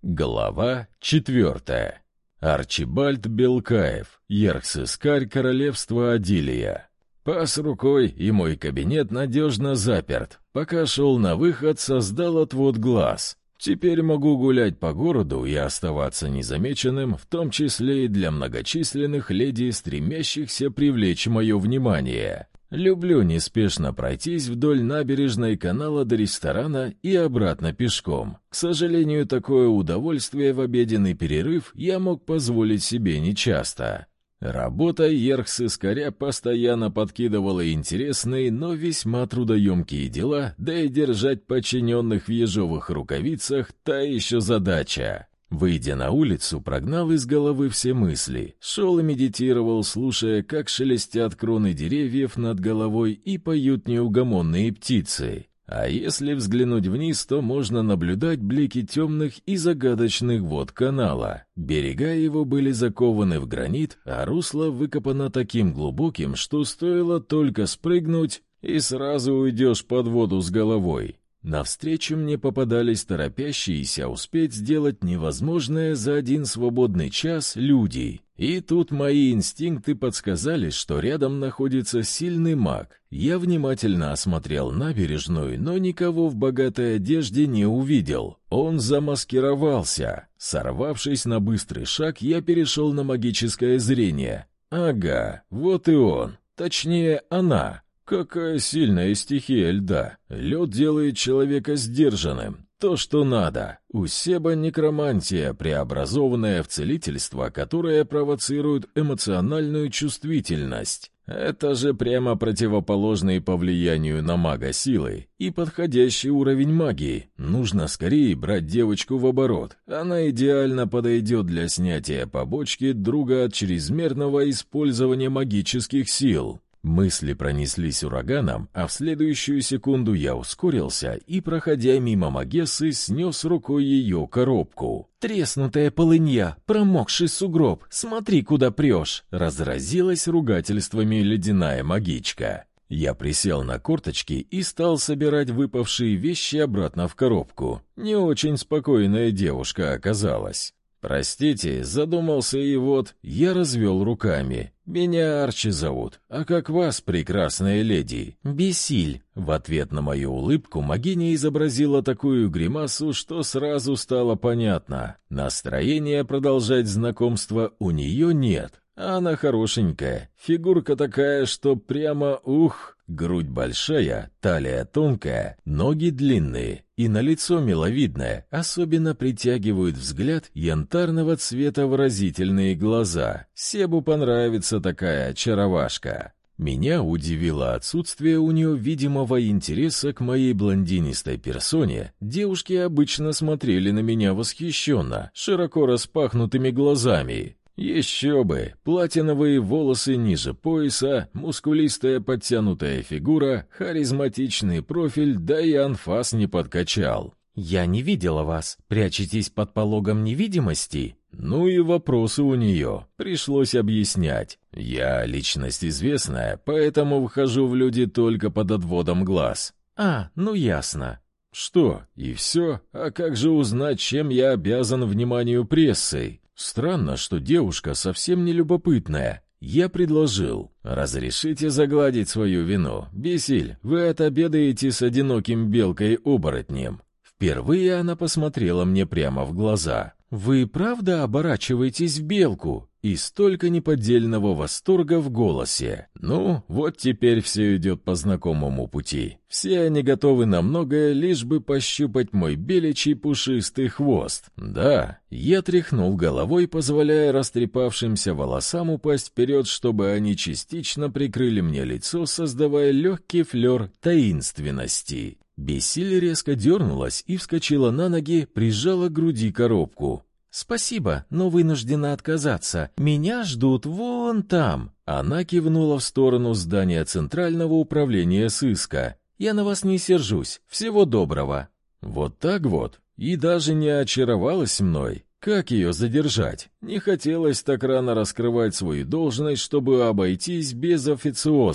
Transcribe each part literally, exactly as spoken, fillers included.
Глава четвертая. Арчибальд Белкаев, ерх-сыскарь королевства Адилия. Пас рукой, и мой кабинет надежно заперт. Пока шел на выход, создал отвод глаз. Теперь могу гулять по городу и оставаться незамеченным, в том числе и для многочисленных леди, стремящихся привлечь мое внимание. Люблю неспешно пройтись вдоль набережной канала до ресторана и обратно пешком. К сожалению, такое удовольствие в обеденный перерыв я мог позволить себе нечасто. Работа ерх-сыскаря постоянно подкидывала интересные, но весьма трудоемкие дела, да и держать подчиненных в ежовых рукавицах — та еще задача. Выйдя на улицу, прогнал из головы все мысли, шел и медитировал, слушая, как шелестят кроны деревьев над головой и поют неугомонные птицы. А если взглянуть вниз, то можно наблюдать блики темных и загадочных вод канала. Берега его были закованы в гранит, а русло выкопано таким глубоким, что стоило только спрыгнуть, и сразу уйдешь под воду с головой. Навстречу мне попадались торопящиеся успеть сделать невозможное за один свободный час люди. И тут мои инстинкты подсказали, что рядом находится сильный маг. Я внимательно осмотрел набережную, но никого в богатой одежде не увидел. Он замаскировался. Сорвавшись на быстрый шаг, я перешел на магическое зрение. Ага, вот и он. Точнее, она. Какая сильная стихия льда. Лед делает человека сдержанным. То, что надо. У Себа некромантия, преобразованная в целительство, которое провоцирует эмоциональную чувствительность. Это же прямо противоположные по влиянию на мага силы и подходящий уровень магии. Нужно скорее брать девочку в оборот. Она идеально подойдет для снятия побочки друга от чрезмерного использования магических сил. Мысли пронеслись ураганом, а в следующую секунду я ускорился и, проходя мимо Магессы, снес рукой ее коробку. «Треснутая полынья, промокший сугроб, смотри, куда прешь!» Разразилась ругательствами ледяная магичка. Я присел на корточки и стал собирать выпавшие вещи обратно в коробку. Не очень спокойная девушка оказалась. «Простите, задумался, и вот...» Я развел руками. «Меня Арчи зовут. А как вас, прекрасная леди?» «Бесиль». В ответ на мою улыбку Магиня изобразила такую гримасу, что сразу стало понятно. Настроения продолжать знакомство у нее нет. Она хорошенькая, фигурка такая, что прямо ух... Грудь большая, талия тонкая, ноги длинные и на лицо миловидное, особенно притягивают взгляд янтарного цвета выразительные глаза. Себу понравится такая очаровашка. Меня удивило отсутствие у нее видимого интереса к моей блондинистой персоне. Девушки обычно смотрели на меня восхищенно, широко распахнутыми глазами. Еще бы! Платиновые волосы ниже пояса, мускулистая подтянутая фигура, харизматичный профиль, да и анфас не подкачал. «Я не видела вас. Прячетесь под пологом невидимости?» Ну и вопросы у нее. Пришлось объяснять. Я личность известная, поэтому вхожу в люди только под отводом глаз. «А, ну ясно». «Что, и все? А как же узнать, чем я обязан вниманию прессы?» Странно, что девушка совсем не любопытная. Я предложил: «Разрешите загладить свою вину? Бесиль, вы отобедаете с одиноким белкой-оборотнем». Впервые она посмотрела мне прямо в глаза. «Вы правда оборачиваетесь в белку?» И столько неподдельного восторга в голосе. Ну, вот теперь все идет по знакомому пути. Все они готовы на многое, лишь бы пощупать мой беличий пушистый хвост. Да, я тряхнул головой, позволяя растрепавшимся волосам упасть вперед, чтобы они частично прикрыли мне лицо, создавая легкий флер таинственности. Бесиль резко дернулась и вскочила на ноги, прижала к груди коробку. «Спасибо, но вынуждена отказаться. Меня ждут вон там». Она кивнула в сторону здания Центрального управления сыска. «Я на вас не сержусь. Всего доброго». Вот так вот. И даже не очаровалась мной. Как ее задержать? Не хотелось так рано раскрывать свою должность, чтобы обойтись без официоза.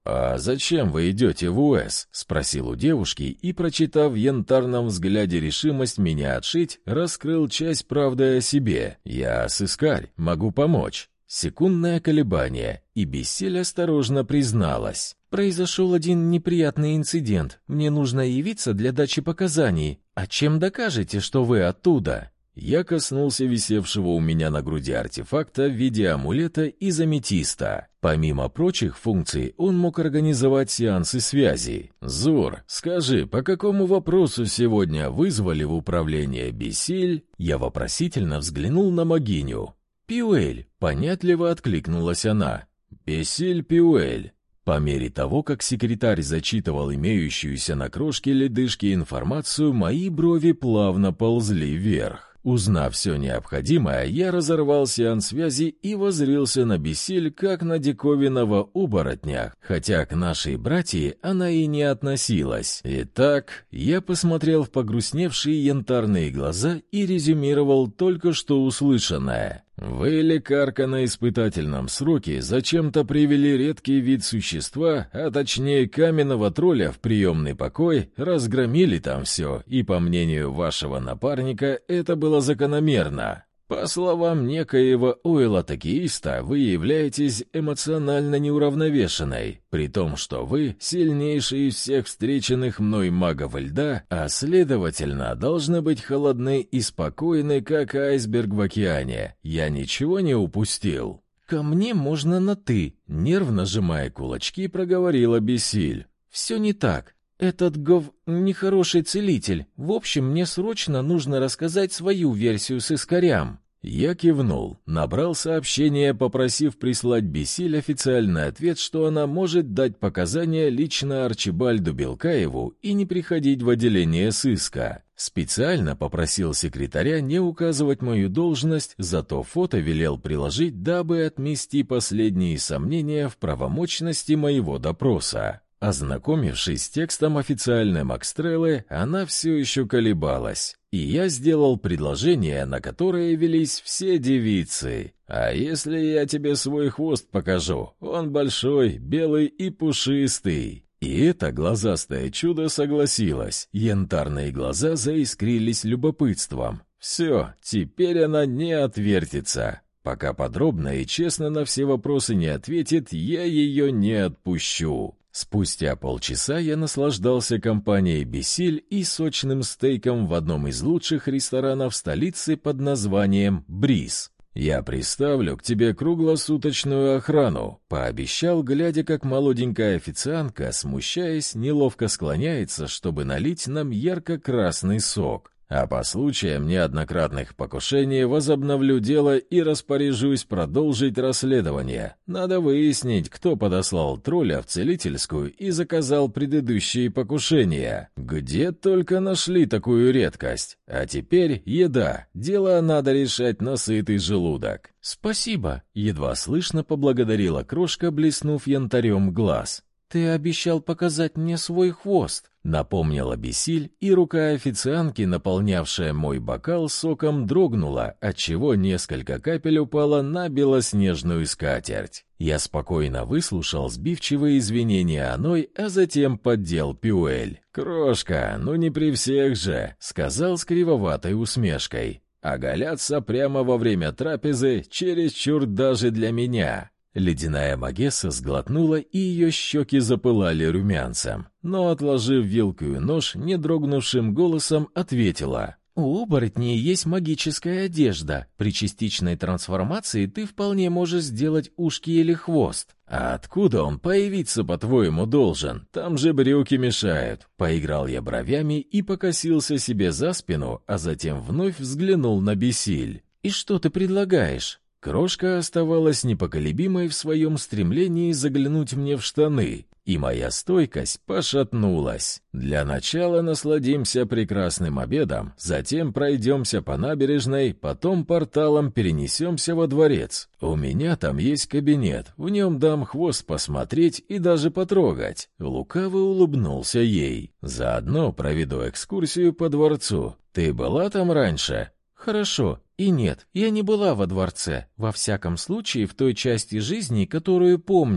«А зачем вы идете в УЭС?» — спросил у девушки и, прочитав в янтарном взгляде решимость меня отшить, раскрыл часть правды о себе. «Я сыскарь, могу помочь». Секундное колебание, и Бессель осторожно призналась. «Произошел один неприятный инцидент. Мне нужно явиться для дачи показаний. А чем докажете, что вы оттуда?» Я коснулся висевшего у меня на груди артефакта в виде амулета из аметиста. Помимо прочих функций, он мог организовать сеансы связи. «Зур, скажи, по какому вопросу сегодня вызвали в управление Бессель?» Я вопросительно взглянул на Могиню. «Пиуэль», — понятливо откликнулась она. «Бессель Пиуэль». По мере того, как секретарь зачитывал имеющуюся на крошке ледышки информацию, мои брови плавно ползли вверх. Узнав все необходимое, я разорвал сеанс связи и воззрился на Бессель как на диковинного оборотня, хотя к нашей братье она и не относилась. Итак, я посмотрел в погрустневшие янтарные глаза и резюмировал только что услышанное. «Вы, лекарка, на испытательном сроке зачем-то привели редкий вид существа, а точнее каменного тролля в приемный покой, разгромили там все, и, по мнению вашего напарника, это было закономерно. По словам некоего Ойла-токеиста, вы являетесь эмоционально неуравновешенной, при том, что вы сильнейший из всех встреченных мной магов льда, а следовательно, должны быть холодны и спокойны, как айсберг в океане. Я ничего не упустил?» «Ко мне можно на «ты», — нервно сжимая кулачки, проговорила Бессель. «Все не так. Этот гов... нехороший целитель. В общем, мне срочно нужно рассказать свою версию сыскарям». Я кивнул, набрал сообщение, попросив прислать Бессель официальный ответ, что она может дать показания лично Арчибальду Белкаеву и не приходить в отделение сыска. Специально попросил секретаря не указывать мою должность, зато фото велел приложить, дабы отмести последние сомнения в правомочности моего допроса. Ознакомившись с текстом официальной Макстреллы, она все еще колебалась, и я сделал предложение, на которое велись все девицы. «А если я тебе свой хвост покажу? Он большой, белый и пушистый». И это глазастое чудо согласилось, янтарные глаза заискрились любопытством. «Все, теперь она не отвертится. Пока подробно и честно на все вопросы не ответит, я ее не отпущу». Спустя полчаса я наслаждался компанией Бессель и сочным стейком в одном из лучших ресторанов столицы под названием «Бриз». «Я приставлю к тебе круглосуточную охрану», — пообещал, глядя, как молоденькая официантка, смущаясь, неловко склоняется, чтобы налить нам ярко-красный сок. «А по случаям неоднократных покушений возобновлю дело и распоряжусь продолжить расследование. Надо выяснить, кто подослал тролля в целительскую и заказал предыдущие покушения. Где только нашли такую редкость. А теперь еда. Дело надо решать на сытый желудок». «Спасибо», — едва слышно поблагодарила крошка, блеснув янтарем глаз. «Ты обещал показать мне свой хвост», — напомнила Бессель, и рука официантки, наполнявшая мой бокал соком, дрогнула, отчего несколько капель упало на белоснежную скатерть. Я спокойно выслушал сбивчивые извинения Аной, а затем поддел Пиуэль. «Крошка, ну не при всех же», — сказал с кривоватой усмешкой. «Оголяться прямо во время трапезы чересчур даже для меня». Ледяная Магесса сглотнула, и ее щеки запылали румянцем. Но, отложив вилку и нож, не дрогнувшим голосом ответила. «У оборотней есть магическая одежда. При частичной трансформации ты вполне можешь сделать ушки или хвост». «А откуда он появиться, по-твоему, должен? Там же брюки мешают». Поиграл я бровями и покосился себе за спину, а затем вновь взглянул на Бессель. «И что ты предлагаешь?» Крошка оставалась непоколебимой в своем стремлении заглянуть мне в штаны, и моя стойкость пошатнулась. «Для начала насладимся прекрасным обедом, затем пройдемся по набережной, потом порталом перенесемся во дворец. У меня там есть кабинет, в нем дам хвост посмотреть и даже потрогать». Лукаво улыбнулся ей. «Заодно проведу экскурсию по дворцу. Ты была там раньше?» «Хорошо. И нет, я не была во дворце, во всяком случае в той части жизни, которую помню».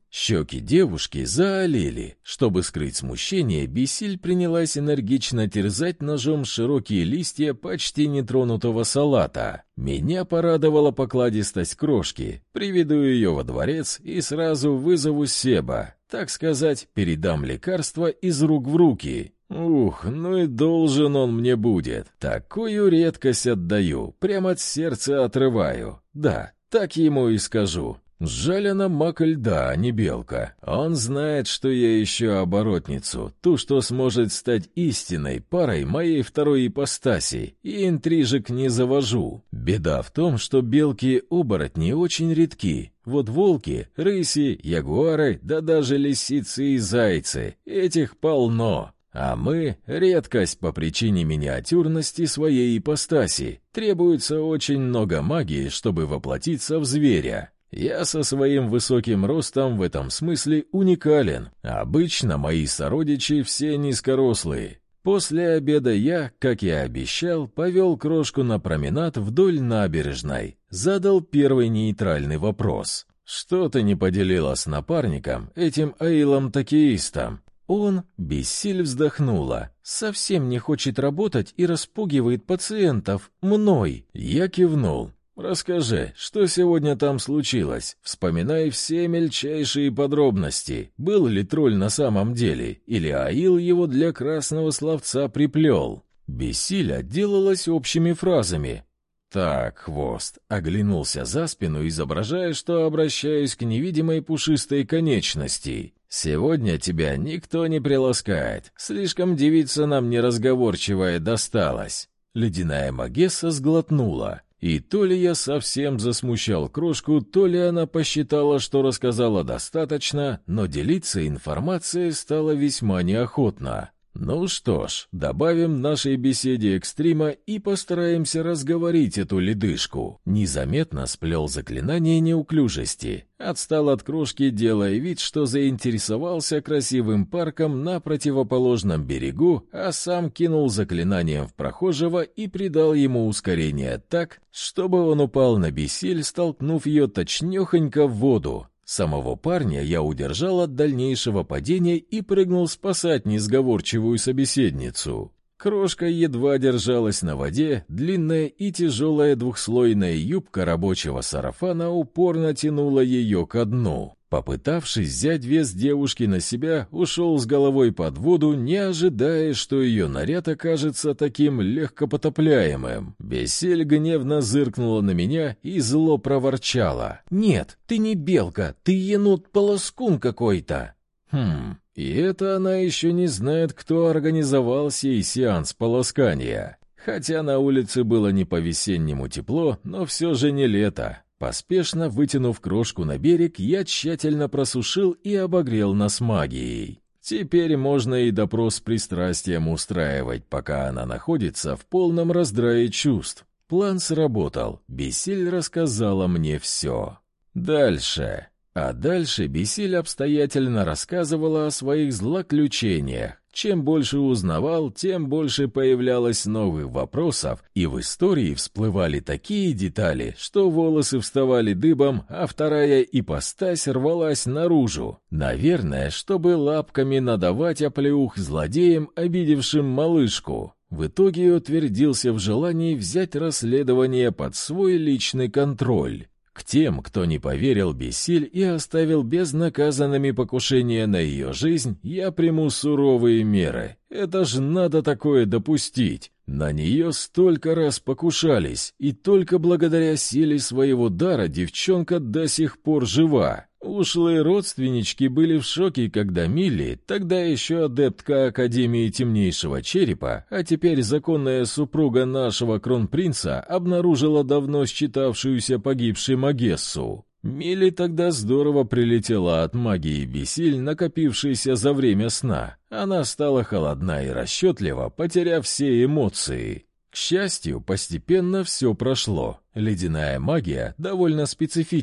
Щеки девушки заолели. Чтобы скрыть смущение, Бесиль принялась энергично терзать ножом широкие листья почти нетронутого салата. Меня порадовала покладистость крошки. Приведу ее во дворец и сразу вызову Себа. Так сказать, передам лекарство из рук в руки. Ух, ну и должен он мне будет. Такую редкость отдаю, прямо от сердца отрываю. Да, так ему и скажу. Жаль, она маг льда, а не белка. Он знает, что я ищу оборотницу, ту, что сможет стать истинной парой моей второй ипостаси, и интрижек не завожу. Беда в том, что белки-оборотни очень редки. Вот волки, рыси, ягуары, да даже лисицы и зайцы, этих полно. А мы — редкость по причине миниатюрности своей ипостаси. Требуется очень много магии, чтобы воплотиться в зверя. Я со своим высоким ростом в этом смысле уникален. Обычно мои сородичи все низкорослые. После обеда я, как и обещал, повел крошку на променад вдоль набережной. Задал первый нейтральный вопрос. «Что ты не поделила с напарником, этим Аилом-такеистом?» Он, Бесиль, вздохнула. «Совсем не хочет работать и распугивает пациентов. Мной!» Я кивнул. «Расскажи, что сегодня там случилось? Вспоминай все мельчайшие подробности. Был ли тролль на самом деле, или Аил его для красного словца приплел?» Бесиль отделалась общими фразами. «Так, хвост», — оглянулся за спину, изображая, что обращаюсь к невидимой пушистой конечности. «Сегодня тебя никто не приласкает. Слишком девица нам неразговорчивая досталась». Ледяная Магесса сглотнула. И то ли я совсем засмущал крошку, то ли она посчитала, что рассказала достаточно, но делиться информацией стало весьма неохотно. Ну что ж, добавим нашей беседе экстрима и постараемся разговорить эту ледышку. Незаметно сплел заклинание неуклюжести. Отстал от крошки, делая вид, что заинтересовался красивым парком на противоположном берегу, а сам кинул заклинанием в прохожего и придал ему ускорение так, чтобы он упал на Бесиль, столкнув ее точнёхонько в воду. Самого парня я удержал от дальнейшего падения и прыгнул спасать несговорчивую собеседницу. Крошка едва держалась на воде, длинная и тяжелая двухслойная юбка рабочего сарафана упорно тянула ее ко дну. Попытавшись взять вес девушки на себя, ушел с головой под воду, не ожидая, что ее наряд окажется таким легкопотопляемым. Бесиль гневно зыркнула на меня и зло проворчала. «Нет, ты не белка, ты енот-полоскун какой-то!» Хм, и это она еще не знает, кто организовал сей сеанс полоскания. Хотя на улице было не по-весеннему тепло, но все же не лето. Поспешно вытянув крошку на берег, я тщательно просушил и обогрел нас магией. Теперь можно и допрос с пристрастием устраивать, пока она находится в полном раздрае чувств. План сработал. Бесиль рассказала мне все. Дальше. А дальше Бесиль обстоятельно рассказывала о своих злоключениях. Чем больше узнавал, тем больше появлялось новых вопросов, и в истории всплывали такие детали, что волосы вставали дыбом, а вторая ипостась рвалась наружу. Наверное, чтобы лапками надавать оплеух злодеям, обидевшим малышку. В итоге утвердился в желании взять расследование под свой личный контроль. К тем, кто не поверил Бесиль и оставил безнаказанными покушения на ее жизнь, я приму суровые меры. Это ж надо такое допустить. На нее столько раз покушались, и только благодаря силе своего дара девчонка до сих пор жива. Ушлые родственнички были в шоке, когда Милли, тогда еще адептка Академии Темнейшего Черепа, а теперь законная супруга нашего кронпринца, обнаружила давно считавшуюся погибшей Магессу. Милли тогда здорово прилетела от магии Бесиль, накопившейся за время сна. Она стала холодна и расчетлива, потеряв все эмоции. К счастью, постепенно все прошло. Ледяная магия довольно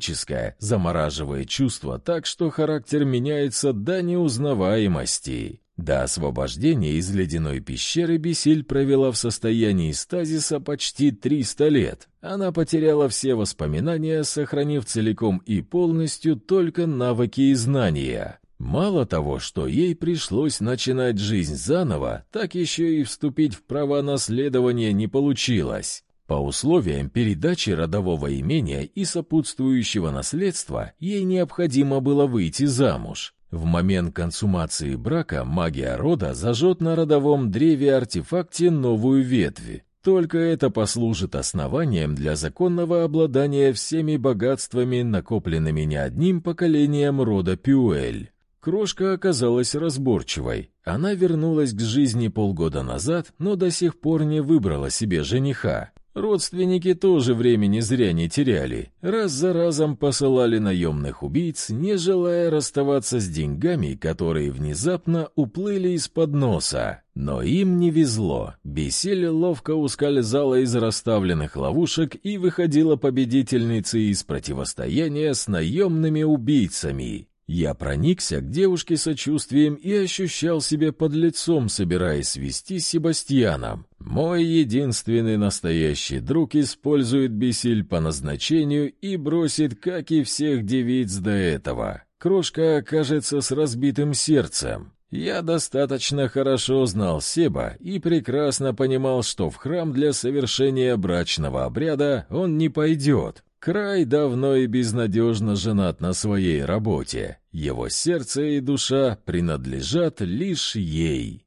специфическая, замораживает чувства так, что характер меняется до неузнаваемости. До освобождения из ледяной пещеры Бесиль провела в состоянии стазиса почти триста лет. Она потеряла все воспоминания, сохранив целиком и полностью только навыки и знания. Мало того, что ей пришлось начинать жизнь заново, так еще и вступить в права наследования не получилось. По условиям передачи родового имения и сопутствующего наследства ей необходимо было выйти замуж. В момент консумации брака магия рода зажжет на родовом древе-артефакте новую ветвь. Только это послужит основанием для законного обладания всеми богатствами, накопленными не одним поколением рода Пюэль. Крошка оказалась разборчивой. Она вернулась к жизни полгода назад, но до сих пор не выбрала себе жениха. Родственники тоже времени зря не теряли. Раз за разом посылали наемных убийц, не желая расставаться с деньгами, которые внезапно уплыли из-под носа. Но им не везло. Бесиль ловко ускользала из расставленных ловушек и выходила победительницей из противостояния с наемными убийцами. Я проникся к девушке сочувствием и ощущал себя подлецом, собираясь свести с Себастьяном. Мой единственный настоящий друг использует Бесиль по назначению и бросит, как и всех девиц до этого. Крошка окажется с разбитым сердцем. Я достаточно хорошо знал Себа и прекрасно понимал, что в храм для совершения брачного обряда он не пойдет. Край давно и безнадежно женат на своей работе. Его сердце и душа принадлежат лишь ей.